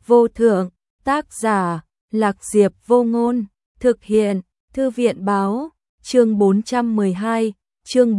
vô thượng, tác giả, Lạc Diệp Vô Ngôn, thực hiện, Thư viện báo, chương 412, chương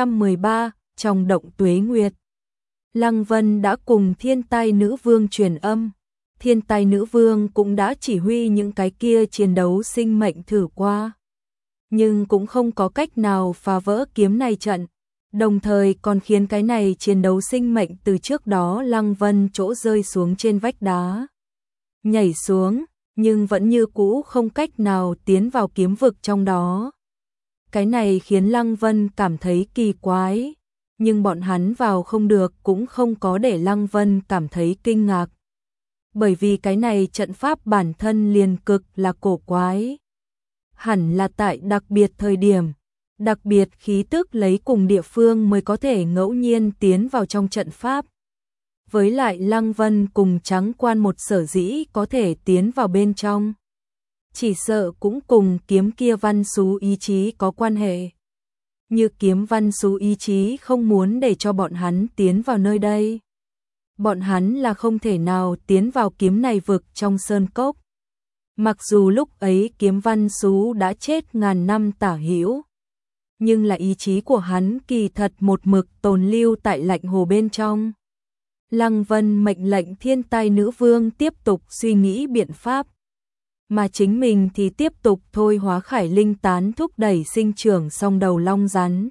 413, trong động tuế nguyệt. Lăng Vân đã cùng Thiên Tai Nữ Vương truyền âm, Thiên Tai Nữ Vương cũng đã chỉ huy những cái kia chiến đấu sinh mệnh thử qua, nhưng cũng không có cách nào phá vỡ kiếm này trận, đồng thời còn khiến cái này chiến đấu sinh mệnh từ trước đó Lăng Vân chỗ rơi xuống trên vách đá, nhảy xuống, nhưng vẫn như cũ không cách nào tiến vào kiếm vực trong đó. Cái này khiến Lăng Vân cảm thấy kỳ quái, nhưng bọn hắn vào không được cũng không có để Lăng Vân cảm thấy kinh ngạc. Bởi vì cái này trận pháp bản thân liền cực là cổ quái. Hẳn là tại đặc biệt thời điểm, đặc biệt khí tức lấy cùng địa phương mới có thể ngẫu nhiên tiến vào trong trận pháp. Với lại Lăng Vân cùng Trắng Quan một sở dĩ có thể tiến vào bên trong, chỉ sợ cũng cùng kiếm kia văn xú ý chí có quan hệ. Như kiếm văn xú ý chí không muốn để cho bọn hắn tiến vào nơi đây, bọn hắn là không thể nào tiến vào kiếm này vực trong sơn cốc. Mặc dù lúc ấy kiếm văn xú đã chết ngàn năm tả hữu, nhưng là ý chí của hắn kỳ thật một mực tồn lưu tại lạnh hồ bên trong. Lăng Vân mệnh lệnh Thiên Tai Nữ Vương tiếp tục suy nghĩ biện pháp, mà chính mình thì tiếp tục thôi hóa Khải Linh Tán thúc đẩy sinh trưởng song đầu long rắn.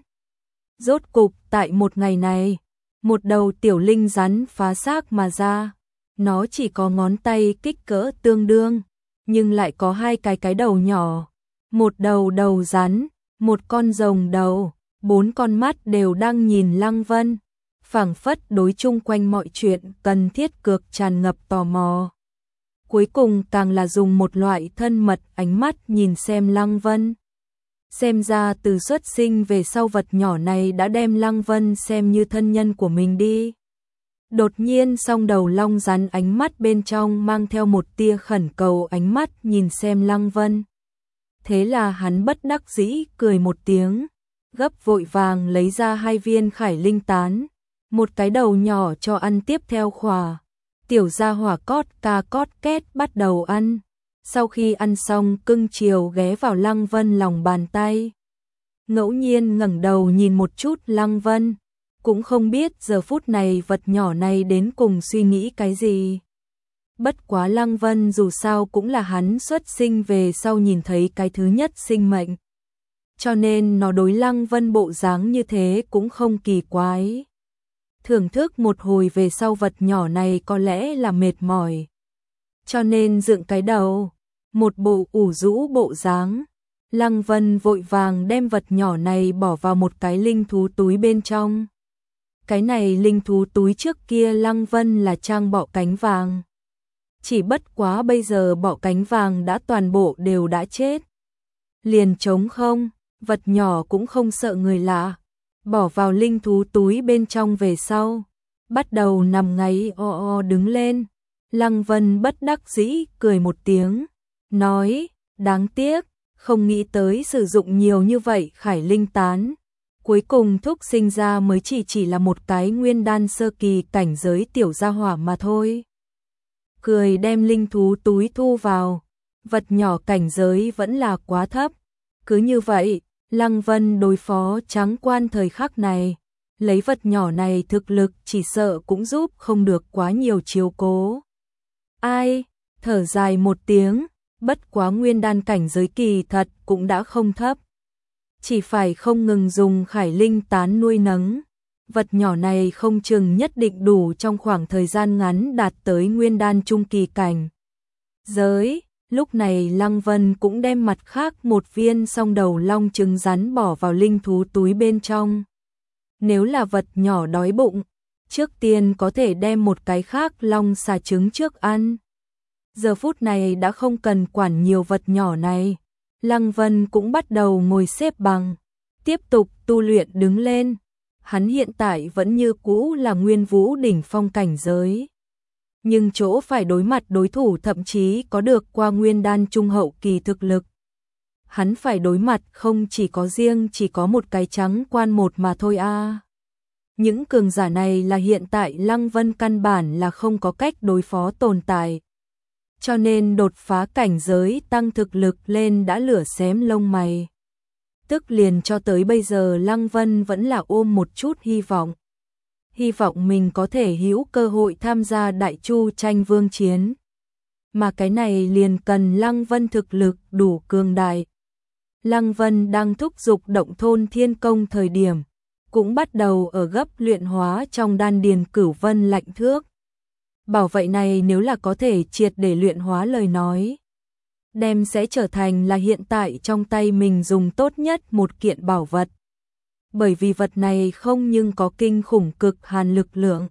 Rốt cục tại một ngày này, một đầu tiểu linh rắn phá xác mà ra, nó chỉ có ngón tay kích cỡ tương đương, nhưng lại có hai cái đầu nhỏ, một đầu rắn, một con rồng đầu, 4 con mắt đều đang nhìn Lăng Vân, phảng phất đối chung quanh mọi chuyện cần thiết cực tràn ngập tò mò. Cuối cùng càng là dùng một loại thân mật ánh mắt nhìn xem Lăng Vân. Xem ra từ xuất sinh về sau vật nhỏ này đã đem Lăng Vân xem như thân nhân của mình đi. Đột nhiên song đầu long rắn ánh mắt bên trong mang theo một tia khẩn cầu ánh mắt nhìn xem Lăng Vân. Thế là hắn bất đắc dĩ cười một tiếng, gấp vội vàng lấy ra 2 viên Khải Linh Tán, một cái đầu nhỏ cho ăn tiếp theo khỏa. Tiểu gia hỏa cót ca cót két bắt đầu ăn. Sau khi ăn xong cưng chiều ghé vào Lăng Vân lòng bàn tay. Ngẫu nhiên ngẩng đầu nhìn một chút Lăng Vân, cũng không biết giờ phút này vật nhỏ này đến cùng suy nghĩ cái gì. Bất quá Lăng Vân dù sao cũng là hắn xuất sinh về sau nhìn thấy cái thứ nhất sinh mệnh, cho nên nó đối Lăng Vân bộ dáng như thế cũng không kỳ quái. Thưởng thức một hồi về sau vật nhỏ này có lẽ là mệt mỏi, cho nên dựng cái đầu, một bộ ủ rũ bộ dáng. Lăng Vân vội vàng đem vật nhỏ này bỏ vào một cái linh thú túi bên trong. Cái này linh thú túi trước kia Lăng Vân là trang bọ cánh vàng, chỉ bất quá bây giờ bọ cánh vàng đã toàn bộ đều đã chết, liền trống không. Vật nhỏ cũng không sợ người lạ, bỏ vào linh thú túi bên trong về sau, bắt đầu nằm ngáy o o đứng lên. Lăng Vân bất đắc dĩ cười một tiếng, nói, đáng tiếc, không nghĩ tới sử dụng nhiều như vậy Khải Linh Tán, cuối cùng thúc sinh ra mới chỉ là một cái nguyên đan sơ kỳ cảnh giới tiểu gia hỏa mà thôi. Cười đem linh thú túi thu vào, vật nhỏ cảnh giới vẫn là quá thấp. Cứ như vậy, Lăng Vân đối phó Trắng Quan thời khắc này, lấy vật nhỏ này thực lực chỉ sợ cũng giúp không được quá nhiều chiếu cố. Ai, thở dài một tiếng, bất quá nguyên đan cảnh giới kỳ thật cũng đã không thấp, chỉ phải không ngừng dùng Khải Linh Tán nuôi nấng. Vật nhỏ này không chừng nhất định đủ trong khoảng thời gian ngắn đạt tới nguyên đan trung kỳ cảnh giới. Lúc này Lăng Vân cũng đem mặt khác một viên song đầu long trứng rắn bỏ vào linh thú túi bên trong. Nếu là vật nhỏ đói bụng, trước tiên có thể đem một cái khác long xà trứng trước ăn. Giờ phút này đã không cần quản nhiều vật nhỏ này, Lăng Vân cũng bắt đầu ngồi xếp bằng, tiếp tục tu luyện đứng lên. Hắn hiện tại vẫn như cũ là Nguyên Vũ đỉnh phong cảnh giới, nhưng chỗ phải đối mặt đối thủ thậm chí có được qua nguyên đan trung hậu kỳ thực lực. Hắn phải đối mặt không chỉ có riêng chỉ có một cái Trắng Quan một mà thôi a. Những cường giả này là hiện tại Lăng Vân căn bản là không có cách đối phó tồn tại, cho nên đột phá cảnh giới tăng thực lực lên đã lửa xém lông mày. Tức liền cho tới bây giờ Lăng Vân vẫn là ôm một chút hy vọng. Hy vọng mình có thể hữu cơ hội tham gia Đại Chu tranh vương chiến. Mà cái này liền cần Lăng Vân thực lực đủ cường đại. Lăng Vân đang thúc giục động thôn thiên công thời điểm, cũng bắt đầu ở gấp luyện hóa trong đan điền Cửu Vân Lạnh Thước. Bảo vậy này nếu là có thể triệt để luyện hóa lời nói, đem sẽ trở thành là hiện tại trong tay mình dùng tốt nhất một kiện bảo vật. Bởi vì vật này không nhưng có kinh khủng cực hàn lực lượng,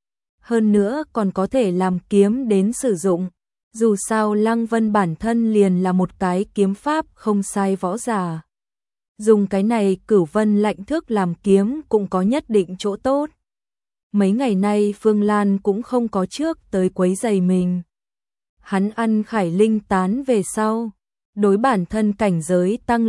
hơn nữa còn có thể làm kiếm đến sử dụng. Dù sao Lăng Vân bản thân liền là một cái kiếm pháp không sai võ giả. Dùng cái này Cửu Vân Lạnh Thước làm kiếm cũng có nhất định chỗ tốt. Mấy ngày nay Phương Lan cũng không có trước tới quấy rầy mình. Hắn ăn Khải Linh tán về sau, đối bản thân cảnh giới tăng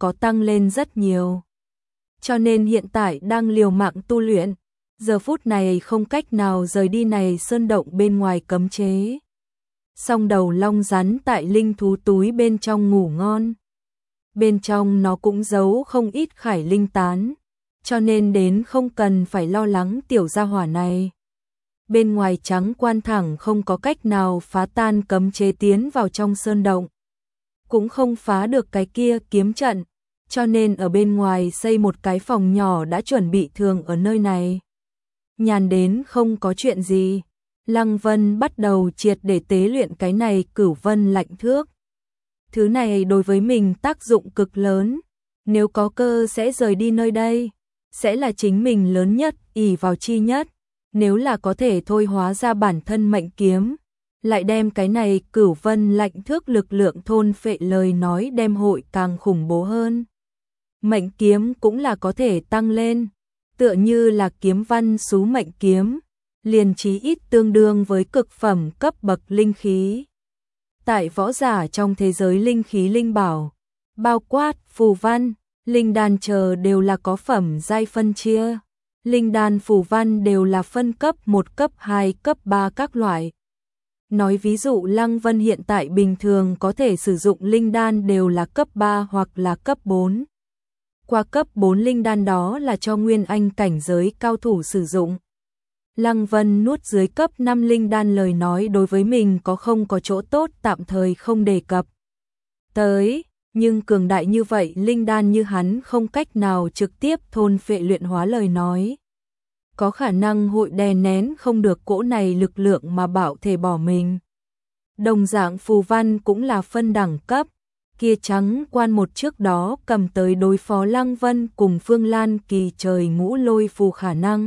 lên rất nhiều. Cho nên hiện tại đang liều mạng tu luyện, giờ phút này không cách nào rời đi này sơn động bên ngoài cấm chế. Song đầu long rắn tại linh thú túi bên trong ngủ ngon. Bên trong nó cũng giấu không ít Khải Linh tán, cho nên đến không cần phải lo lắng tiểu gia hỏa này. Bên ngoài Trắng Quan thẳng không có cách nào phá tan cấm chế tiến vào trong sơn động, cũng không phá được cái kia kiếm trận, cho nên ở bên ngoài xây một cái phòng nhỏ đã chuẩn bị thường ở nơi này. Nhàn đến không có chuyện gì, Lăng Vân bắt đầu triệt để tế luyện cái này Cửu Vân Lạnh Thước. Thứ này đối với mình tác dụng cực lớn, nếu có cơ sẽ rời đi nơi đây, sẽ là chính mình lớn nhất, ỷ vào chi nhất. Nếu là có thể thôi hóa ra bản thân mệnh kiếm, lại đem cái này Cửu Vân Lạnh Thước lực lượng thôn phệ lời nói đem hội càng khủng bố hơn. Mệnh kiếm cũng là có thể tăng lên, tựa như là kiếm văn sú mệnh kiếm, liền chí ít tương đương với cực phẩm cấp bậc linh khí. Tại võ giả trong thế giới linh khí linh bảo, bao quát, phù văn, linh đan chờ đều là có phẩm giai phân chia. Linh đan phù văn đều là phân cấp 1, cấp 2, cấp 3 các loại. Nói ví dụ Lăng Vân hiện tại bình thường có thể sử dụng linh đan đều là cấp 3 hoặc là cấp 4. Qua cấp 4 linh đan đó là cho nguyên anh cảnh giới cao thủ sử dụng. Lăng Vân nuốt dưới cấp 5 linh đan lời nói đối với mình không có chỗ tốt tạm thời không đề cập tới, nhưng cường đại như vậy linh đan như hắn không cách nào trực tiếp thôn phệ luyện hóa lời nói. Có khả năng hội đè nén không được cỗ này lực lượng mà bảo thể bỏ mình. Đồng dạng phù văn cũng là phân đẳng cấp, kia Trắng Quan một trước đó cầm tới đối phó Lăng Vân cùng Phương Lan kỳ trời ngũ lôi phù khả năng.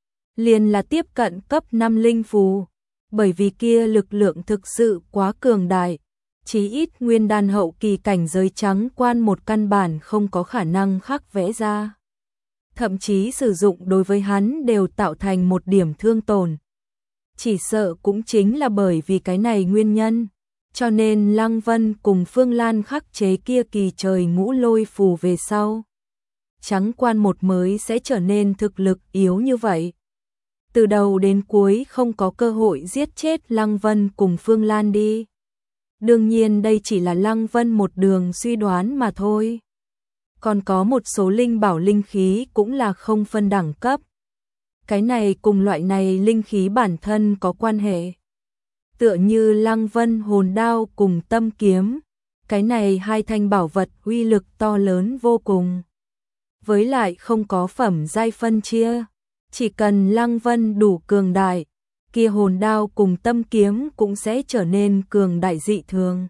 Liền là tiếp cận cấp 5 linh phù, bởi vì kia lực lượng thực sự quá cường đại, chí ít nguyên đan hậu kỳ cảnh giới Trắng Quan một căn bản không có khả năng khắc vẽ ra. Thậm chí sử dụng đối với hắn đều tạo thành một điểm thương tổn. Chỉ sợ cũng chính là bởi vì cái này nguyên nhân, cho nên Lăng Vân cùng Phương Lan khắc chế kia kỳ trời ngũ lôi phù về sau. Trắng Quan một mới sẽ trở nên thực lực yếu như vậy. Từ đầu đến cuối không có cơ hội giết chết Lăng Vân cùng Phương Lan đi. Đương nhiên đây chỉ là Lăng Vân một đường suy đoán mà thôi. Còn có một số linh bảo linh khí cũng là không phân đẳng cấp. Cái này cùng loại này linh khí bản thân có quan hệ. Tựa như Lăng Vân hồn đao cùng tâm kiếm, cái này hai thanh bảo vật uy lực to lớn vô cùng. Với lại không có phẩm giai phân chia, chỉ cần Lăng Vân đủ cường đại, kia hồn đao cùng tâm kiếm cũng sẽ trở nên cường đại dị thường.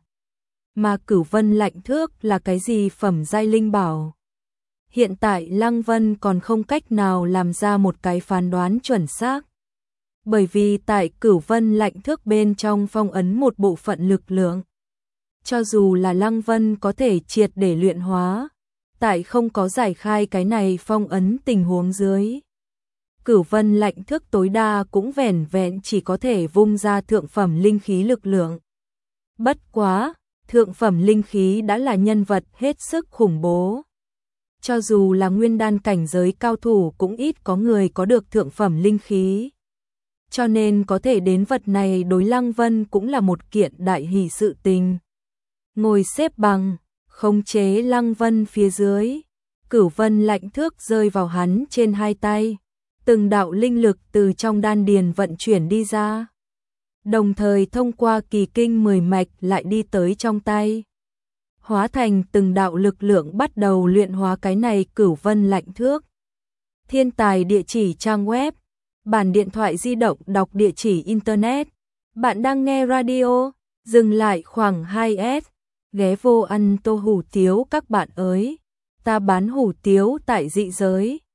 Mà Cửu Vân Lạnh Thước là cái gì phẩm giai linh bảo? Hiện tại Lăng Vân còn không cách nào làm ra một cái phán đoán chuẩn xác. Bởi vì tại Cửu Vân Lạnh Thước bên trong phong ấn một bộ phận lực lượng. Cho dù là Lăng Vân có thể triệt để luyện hóa, tại không có giải khai cái này phong ấn tình huống dưới. Cửu Vân Lạnh Thước tối đa cũng vẻn vẹn chỉ có thể vung ra thượng phẩm linh khí lực lượng. Bất quá, thượng phẩm linh khí đã là nhân vật hết sức khủng bố. Cho dù là nguyên đan cảnh giới cao thủ cũng ít có người có được thượng phẩm linh khí. cho nên có thể đến vật này đối Lăng Vân cũng là một kiện đại hỷ sự tình. Ngồi xếp bằng, khống chế Lăng Vân phía dưới, Cửu Vân Lạnh Thước rơi vào hắn trên hai tay, từng đạo linh lực từ trong đan điền vận chuyển đi ra, đồng thời thông qua kỳ kinh 10 mạch lại đi tới trong tay, hóa thành từng đạo lực lượng bắt đầu luyện hóa cái này Cửu Vân Lạnh Thước. Thiên tài địa chỉ trang web, bản điện thoại di động đọc địa chỉ internet. Bạn đang nghe radio, dừng lại khoảng 2S, ghé vô ăn tô hủ tiếu các bạn ơi. Ta bán hủ tiếu tại dị giới.